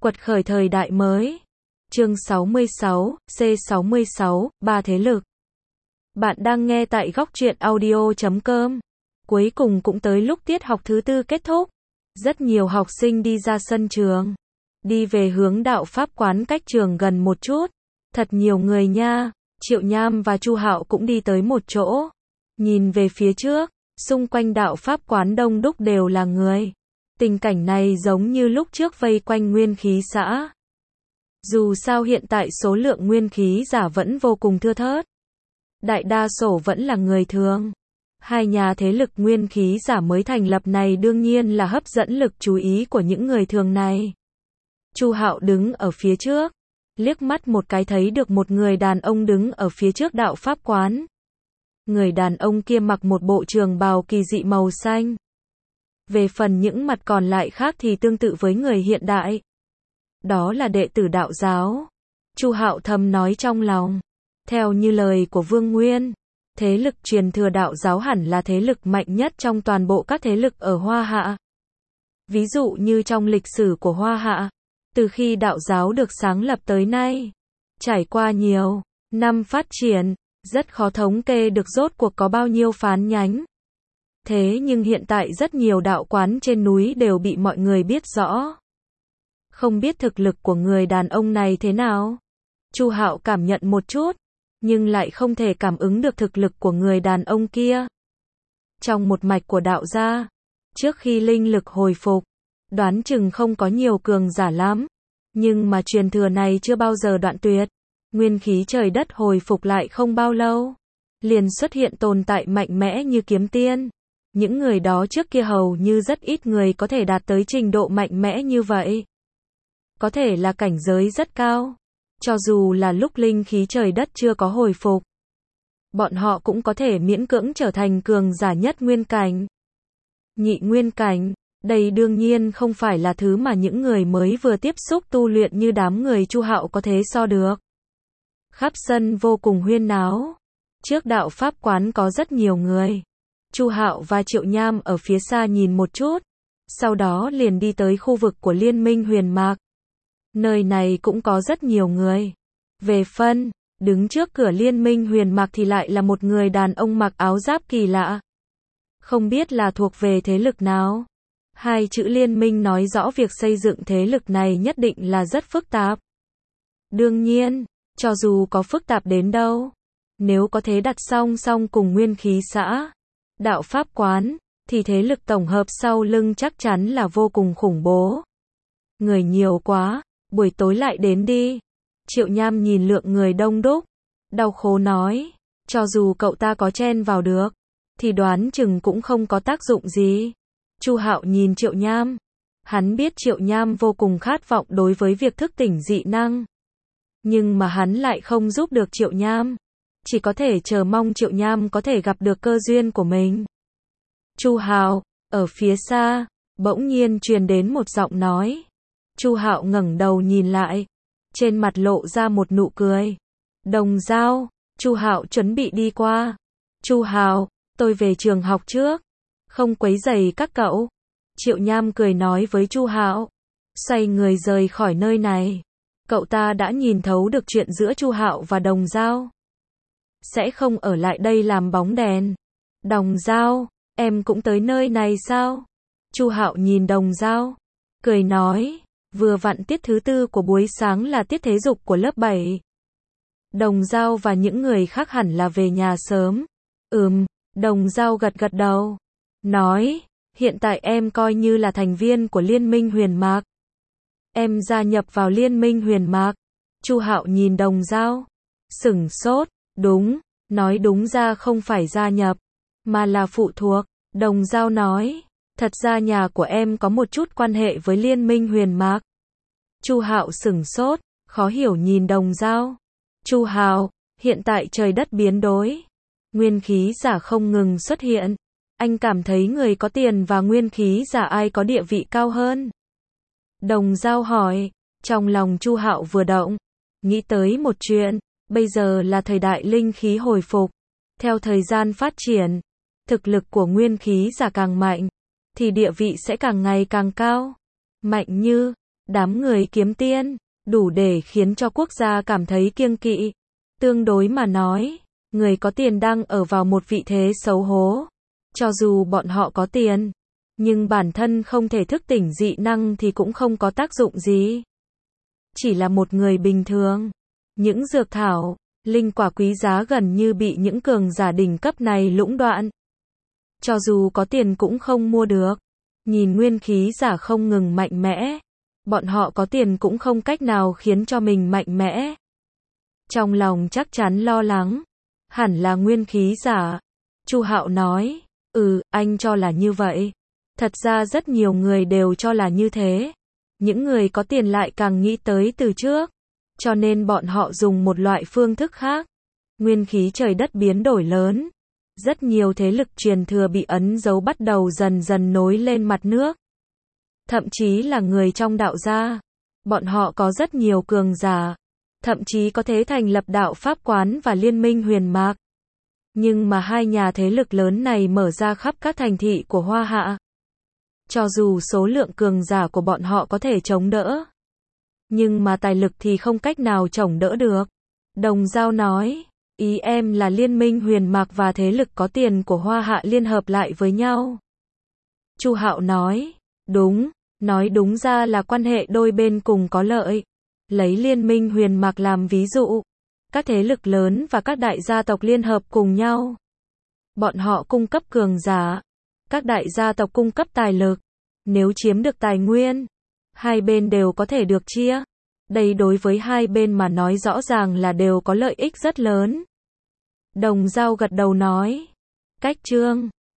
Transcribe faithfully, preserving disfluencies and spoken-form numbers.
Quật khởi thời đại mới. Chương sáu mươi sáu, C sáu mươi sáu, ba thế lực. Bạn đang nghe tại góc truyện audio chấm com. Cuối cùng cũng tới lúc tiết học thứ tư kết thúc. Rất nhiều học sinh đi ra sân trường. Đi về hướng đạo pháp quán cách trường gần một chút. Thật nhiều người nha. Triệu Nham và Chu Hạo cũng đi tới một chỗ. Nhìn về phía trước, xung quanh đạo pháp quán đông đúc đều là người. Tình cảnh này giống như lúc trước vây quanh nguyên khí xã. Dù sao hiện tại số lượng nguyên khí giả vẫn vô cùng thưa thớt. Đại đa số vẫn là người thường. Hai nhà thế lực nguyên khí giả mới thành lập này đương nhiên là hấp dẫn lực chú ý của những người thường này. Chu Hạo đứng ở phía trước, liếc mắt một cái thấy được một người đàn ông đứng ở phía trước đạo pháp quán. Người đàn ông kia mặc một bộ trường bào kỳ dị màu xanh. Về phần những mặt còn lại khác thì tương tự với người hiện đại. Đó là đệ tử đạo giáo. Chu Hạo thầm nói trong lòng. Theo như lời của Vương Nguyên, thế lực truyền thừa đạo giáo hẳn là thế lực mạnh nhất trong toàn bộ các thế lực ở Hoa Hạ. Ví dụ như trong lịch sử của Hoa Hạ, từ khi đạo giáo được sáng lập tới nay, trải qua nhiều năm phát triển, rất khó thống kê được rốt cuộc có bao nhiêu phán nhánh. Thế nhưng hiện tại rất nhiều đạo quán trên núi đều bị mọi người biết rõ. Không biết thực lực của người đàn ông này thế nào? Chu Hạo cảm nhận một chút, nhưng lại không thể cảm ứng được thực lực của người đàn ông kia. Trong một mạch của đạo gia, trước khi linh lực hồi phục, đoán chừng không có nhiều cường giả lắm. Nhưng mà truyền thừa này chưa bao giờ đoạn tuyệt. Nguyên khí trời đất hồi phục lại không bao lâu, liền xuất hiện tồn tại mạnh mẽ như kiếm tiên. Những người đó trước kia hầu như rất ít người có thể đạt tới trình độ mạnh mẽ như vậy. Có thể là cảnh giới rất cao. Cho dù là lúc linh khí trời đất chưa có hồi phục, bọn họ cũng có thể miễn cưỡng trở thành cường giả nhất nguyên cảnh. Nhị nguyên cảnh, đây đương nhiên không phải là thứ mà những người mới vừa tiếp xúc tu luyện như đám người Chu Hạo có thể so được. Khắp sân vô cùng huyên náo. Trước đạo pháp quán có rất nhiều người. Chu Hạo và Triệu Nham ở phía xa nhìn một chút, sau đó liền đi tới khu vực của Liên minh Huyền Mạc. Nơi này cũng có rất nhiều người. Về phân, đứng trước cửa Liên minh Huyền Mạc thì lại là một người đàn ông mặc áo giáp kỳ lạ. Không biết là thuộc về thế lực nào. Hai chữ liên minh nói rõ việc xây dựng thế lực này nhất định là rất phức tạp. Đương nhiên, cho dù có phức tạp đến đâu, nếu có thể đặt song song cùng nguyên khí xã, đạo pháp quán, thì thế lực tổng hợp sau lưng chắc chắn là vô cùng khủng bố. Người nhiều quá, buổi tối lại đến đi. Triệu Nham nhìn lượng người đông đúc, đau khổ nói, cho dù cậu ta có chen vào được, thì đoán chừng cũng không có tác dụng gì. Chu Hạo nhìn Triệu Nham, hắn biết Triệu Nham vô cùng khát vọng đối với việc thức tỉnh dị năng. Nhưng mà hắn lại không giúp được Triệu Nham. Chỉ có thể chờ mong Triệu Nham có thể gặp được cơ duyên của mình. Chu Hạo, ở phía xa, bỗng nhiên truyền đến một giọng nói. Chu Hạo ngẩng đầu nhìn lại, trên mặt lộ ra một nụ cười. Đồng Giao, Chu Hạo chuẩn bị đi qua. Chu Hạo, tôi về trường học trước, không quấy rầy các cậu. Triệu Nham cười nói với Chu Hạo, xoay người rời khỏi nơi này. Cậu ta đã nhìn thấu được chuyện giữa Chu Hạo và Đồng Giao. Sẽ không ở lại đây làm bóng đèn. Đồng Giao, em cũng tới nơi này sao? Chu Hạo nhìn Đồng Giao, cười nói, vừa vặn tiết thứ tư của buổi sáng là tiết thể dục của lớp bảy. Đồng Giao và những người khác hẳn là về nhà sớm. Ừm, Đồng Giao gật gật đầu, nói, hiện tại em coi như là thành viên của Liên minh Huyền Mạc. Em gia nhập vào Liên minh Huyền Mạc. Chu Hạo nhìn Đồng Giao, sửng sốt, đúng, nói đúng ra không phải gia nhập, mà là phụ thuộc. Đồng Giao nói, thật ra nhà của em có một chút quan hệ với Liên minh Huyền Mạc. Chu Hạo sửng sốt, khó hiểu nhìn Đồng Giao. Chu Hạo, hiện tại trời đất biến đổi, nguyên khí giả không ngừng xuất hiện. Anh cảm thấy người có tiền và nguyên khí giả ai có địa vị cao hơn? Đồng Giao hỏi. Trong lòng Chu Hạo vừa động, nghĩ tới một chuyện. Bây giờ là thời đại linh khí hồi phục. Theo thời gian phát triển, thực lực của nguyên khí giả càng mạnh, thì địa vị sẽ càng ngày càng cao. Mạnh như, Đám người kiếm tiền, đủ để khiến cho quốc gia cảm thấy kiêng kỵ. Tương đối mà nói, người có tiền đang ở vào một vị thế xấu hổ. Cho dù bọn họ có tiền, nhưng bản thân không thể thức tỉnh dị năng thì cũng không có tác dụng gì. Chỉ là một người bình thường. Những dược thảo, linh quả quý giá gần như bị những cường giả đỉnh cấp này lũng đoạn. Cho dù có tiền cũng không mua được. Nhìn nguyên khí giả không ngừng mạnh mẽ. Bọn họ có tiền cũng không cách nào khiến cho mình mạnh mẽ. Trong lòng chắc chắn lo lắng. Hẳn là nguyên khí giả. Chu Hạo nói, ừ, anh cho là như vậy. Thật ra rất nhiều người đều cho là như thế. Những người có tiền lại càng nghĩ tới từ trước. Cho nên bọn họ dùng một loại phương thức khác. Nguyên khí trời đất biến đổi lớn. Rất nhiều thế lực truyền thừa bị ấn dấu bắt đầu dần dần nối lên mặt nước. Thậm chí là người trong đạo gia. Bọn họ có rất nhiều cường giả. Thậm chí có thể thành lập đạo pháp quán và liên minh huyền mạc. Nhưng mà hai nhà thế lực lớn này mở ra khắp các thành thị của Hoa Hạ. Cho dù số lượng cường giả của bọn họ có thể chống đỡ. Nhưng mà tài lực thì không cách nào chống đỡ được. Đồng Giao nói, ý em là liên minh huyền mạc và thế lực có tiền của Hoa Hạ liên hợp lại với nhau. Chu Hạo nói, đúng, nói đúng ra là quan hệ đôi bên cùng có lợi. Lấy liên minh huyền mạc làm ví dụ. Các thế lực lớn và các đại gia tộc liên hợp cùng nhau. Bọn họ cung cấp cường giả. Các đại gia tộc cung cấp tài lực. Nếu chiếm được tài nguyên, hai bên đều có thể được chia. Đây đối với hai bên mà nói rõ ràng là đều có lợi ích rất lớn. Đồng Giao gật đầu nói. Cách chương